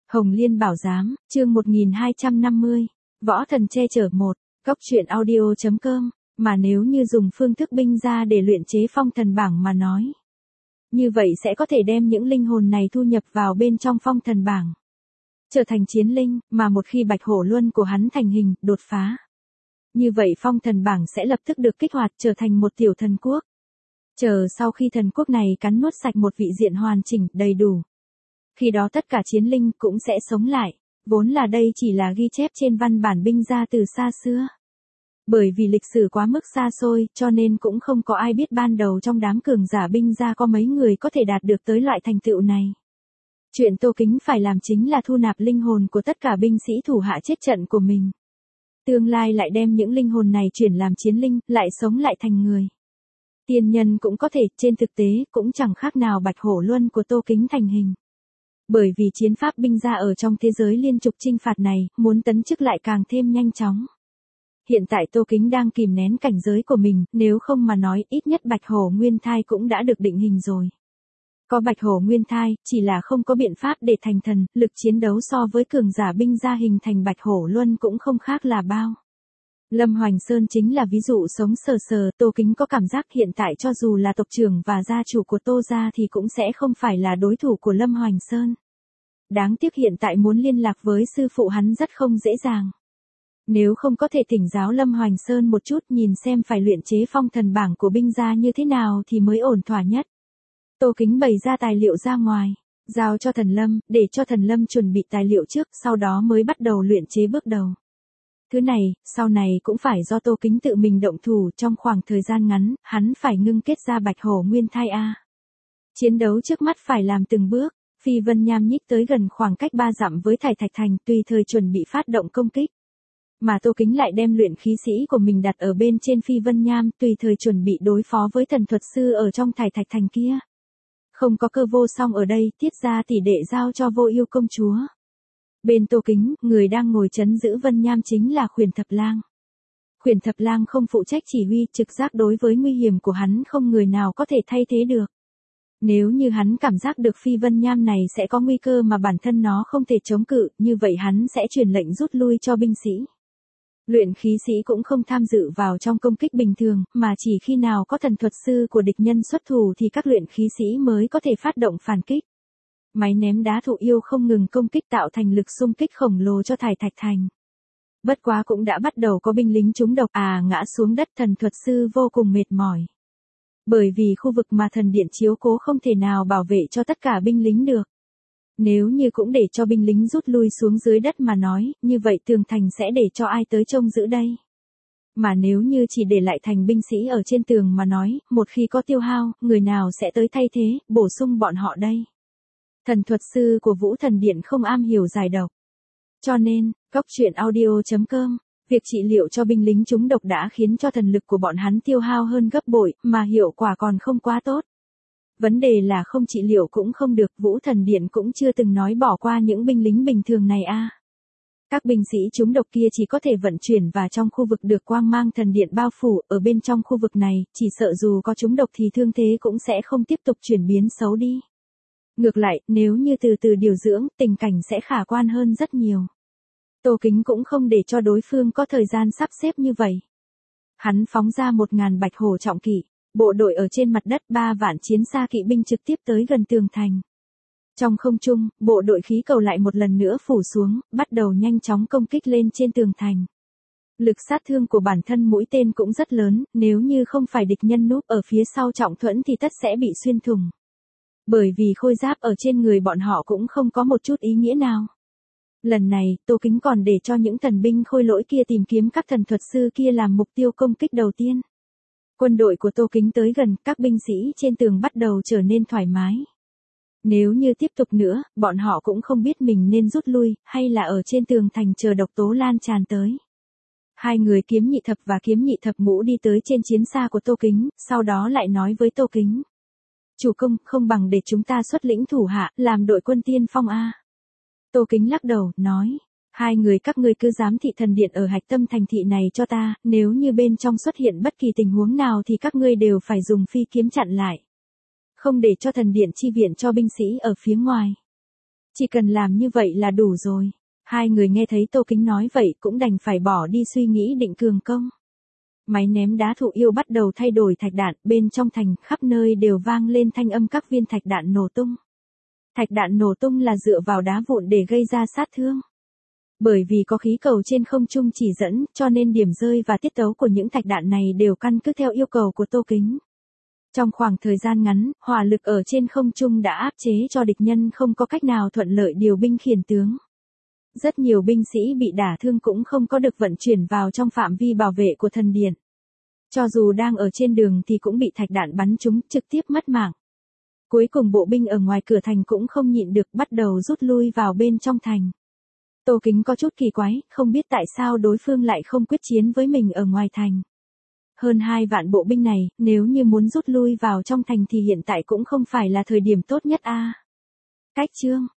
Hồng Liên Bảo Giám, chương 1250, Võ Thần che chở 1, Cóc truyện audio.com, mà nếu như dùng phương thức binh ra để luyện chế phong thần bảng mà nói. Như vậy sẽ có thể đem những linh hồn này thu nhập vào bên trong phong thần bảng. Trở thành chiến linh, mà một khi bạch hổ luân của hắn thành hình, đột phá. Như vậy phong thần bảng sẽ lập tức được kích hoạt trở thành một tiểu thần quốc. Chờ sau khi thần quốc này cắn nuốt sạch một vị diện hoàn chỉnh, đầy đủ. Khi đó tất cả chiến linh cũng sẽ sống lại, vốn là đây chỉ là ghi chép trên văn bản binh gia từ xa xưa. Bởi vì lịch sử quá mức xa xôi, cho nên cũng không có ai biết ban đầu trong đám cường giả binh gia có mấy người có thể đạt được tới loại thành tựu này. Chuyện Tô Kính phải làm chính là thu nạp linh hồn của tất cả binh sĩ thủ hạ chết trận của mình. Tương lai lại đem những linh hồn này chuyển làm chiến linh, lại sống lại thành người. Tiên nhân cũng có thể, trên thực tế, cũng chẳng khác nào bạch hổ luân của Tô Kính thành hình. Bởi vì chiến pháp binh gia ở trong thế giới liên trục chinh phạt này, muốn tấn chức lại càng thêm nhanh chóng. Hiện tại Tô Kính đang kìm nén cảnh giới của mình, nếu không mà nói ít nhất bạch hổ nguyên thai cũng đã được định hình rồi. Có bạch hổ nguyên thai, chỉ là không có biện pháp để thành thần, lực chiến đấu so với cường giả binh gia hình thành bạch hổ luân cũng không khác là bao. Lâm Hoành Sơn chính là ví dụ sống sờ sờ, Tô Kính có cảm giác hiện tại cho dù là tộc trưởng và gia chủ của Tô gia thì cũng sẽ không phải là đối thủ của Lâm Hoành Sơn. Đáng tiếc hiện tại muốn liên lạc với sư phụ hắn rất không dễ dàng. Nếu không có thể thỉnh giáo Lâm Hoành Sơn một chút nhìn xem phải luyện chế phong thần bảng của binh gia như thế nào thì mới ổn thỏa nhất. Tô Kính bày ra tài liệu ra ngoài, giao cho Thần Lâm, để cho Thần Lâm chuẩn bị tài liệu trước, sau đó mới bắt đầu luyện chế bước đầu. Thứ này, sau này cũng phải do Tô Kính tự mình động thủ trong khoảng thời gian ngắn, hắn phải ngưng kết ra bạch hổ nguyên thai A. Chiến đấu trước mắt phải làm từng bước, Phi Vân Nham nhích tới gần khoảng cách 3 dặm với Thải Thạch Thành tùy thời chuẩn bị phát động công kích. Mà Tô Kính lại đem luyện khí sĩ của mình đặt ở bên trên Phi Vân Nham tùy thời chuẩn bị đối phó với thần thuật sư ở trong Thải Thạch Thành kia. Không có Cơ Vô Song ở đây, Tiết ra tỷ đệ giao cho Vô Ưu công chúa. Bên Tô Kính, người đang ngồi trấn giữ Vân Nham chính là Khuyển Thập Lang. Khuyển Thập Lang không phụ trách chỉ huy, trực giác đối với nguy hiểm của hắn không người nào có thể thay thế được. Nếu như hắn cảm giác được Phi Vân Nham này sẽ có nguy cơ mà bản thân nó không thể chống cự, như vậy hắn sẽ truyền lệnh rút lui cho binh sĩ. Luyện khí sĩ cũng không tham dự vào trong công kích bình thường, mà chỉ khi nào có thần thuật sư của địch nhân xuất thủ thì các luyện khí sĩ mới có thể phát động phản kích. Máy ném đá thụ yêu không ngừng công kích tạo thành lực xung kích khổng lồ cho Thải Thạch Thành. Bất quá cũng đã bắt đầu có binh lính trúng độc ngã xuống đất, thần thuật sư vô cùng mệt mỏi. Bởi vì khu vực mà thần điện chiếu cố không thể nào bảo vệ cho tất cả binh lính được. Nếu như cũng để cho binh lính rút lui xuống dưới đất mà nói, như vậy tường thành sẽ để cho ai tới trông giữ đây. Mà nếu như chỉ để lại thành binh sĩ ở trên tường mà nói, một khi có tiêu hao, người nào sẽ tới thay thế, bổ sung bọn họ đây. Thần thuật sư của Vũ Thần Điện không am hiểu giải độc. Cho nên, Cóc truyện audio.com, việc trị liệu cho binh lính trúng độc đã khiến cho thần lực của bọn hắn tiêu hao hơn gấp bội, mà hiệu quả còn không quá tốt. Vấn đề là không trị liệu cũng không được, Vũ Thần Điện cũng chưa từng nói bỏ qua những binh lính bình thường này Các binh sĩ trúng độc kia chỉ có thể vận chuyển và trong khu vực được quang mang thần điện bao phủ, ở bên trong khu vực này, chỉ sợ dù có trúng độc thì thương thế cũng sẽ không tiếp tục chuyển biến xấu đi. Ngược lại, nếu như từ từ điều dưỡng, tình cảnh sẽ khả quan hơn rất nhiều. Tô Kính cũng không để cho đối phương có thời gian sắp xếp như vậy. Hắn phóng ra 1000 bạch hổ trọng kỵ, bộ đội ở trên mặt đất 3 vạn chiến xa kỵ binh trực tiếp tới gần tường thành. Trong không trung, bộ đội khí cầu lại một lần nữa phủ xuống, bắt đầu nhanh chóng công kích lên trên tường thành. Lực sát thương của bản thân mũi tên cũng rất lớn, nếu như không phải địch nhân núp ở phía sau trọng thuẫn thì tất sẽ bị xuyên thủng. Bởi vì khôi giáp ở trên người bọn họ cũng không có một chút ý nghĩa nào. Lần này, Tô Kính còn để cho những thần binh khôi lỗi kia tìm kiếm các thần thuật sư kia làm mục tiêu công kích đầu tiên. Quân đội của Tô Kính tới gần, các binh sĩ trên tường bắt đầu trở nên thoải mái. Nếu như tiếp tục nữa, bọn họ cũng không biết mình nên rút lui, hay là ở trên tường thành chờ độc tố lan tràn tới. Hai người kiếm nhị thập và kiếm nhị thập ngũ đi tới trên chiến xa của Tô Kính, sau đó lại nói với Tô Kính. Chủ công, không bằng để chúng ta xuất lĩnh thủ hạ, làm đội quân tiên phong Tô Kính lắc đầu, nói. Hai người các ngươi cứ giám thị thần điện ở hạch tâm thành thị này cho ta, nếu như bên trong xuất hiện bất kỳ tình huống nào thì các ngươi đều phải dùng phi kiếm chặn lại. Không để cho thần điện chi viện cho binh sĩ ở phía ngoài. Chỉ cần làm như vậy là đủ rồi. Hai người nghe thấy Tô Kính nói vậy cũng đành phải bỏ đi suy nghĩ định cường công. Máy ném đá Thụ Yêu bắt đầu thay đổi thạch đạn, bên trong thành khắp nơi đều vang lên thanh âm các viên thạch đạn nổ tung. Thạch đạn nổ tung là dựa vào đá vụn để gây ra sát thương. Bởi vì có khí cầu trên không trung chỉ dẫn, cho nên điểm rơi và tiết tấu của những thạch đạn này đều căn cứ theo yêu cầu của Tô Kính. Trong khoảng thời gian ngắn, hỏa lực ở trên không trung đã áp chế cho địch nhân không có cách nào thuận lợi điều binh khiển tướng. Rất nhiều binh sĩ bị đả thương cũng không có được vận chuyển vào trong phạm vi bảo vệ của thần điện. Cho dù đang ở trên đường thì cũng bị thạch đạn bắn trúng, trực tiếp mất mạng. Cuối cùng bộ binh ở ngoài cửa thành cũng không nhịn được, bắt đầu rút lui vào bên trong thành. Tô Kính có chút kỳ quái, không biết tại sao đối phương lại không quyết chiến với mình ở ngoài thành. Hơn 2 vạn bộ binh này, nếu như muốn rút lui vào trong thành thì hiện tại cũng không phải là thời điểm tốt nhất a. Cách chương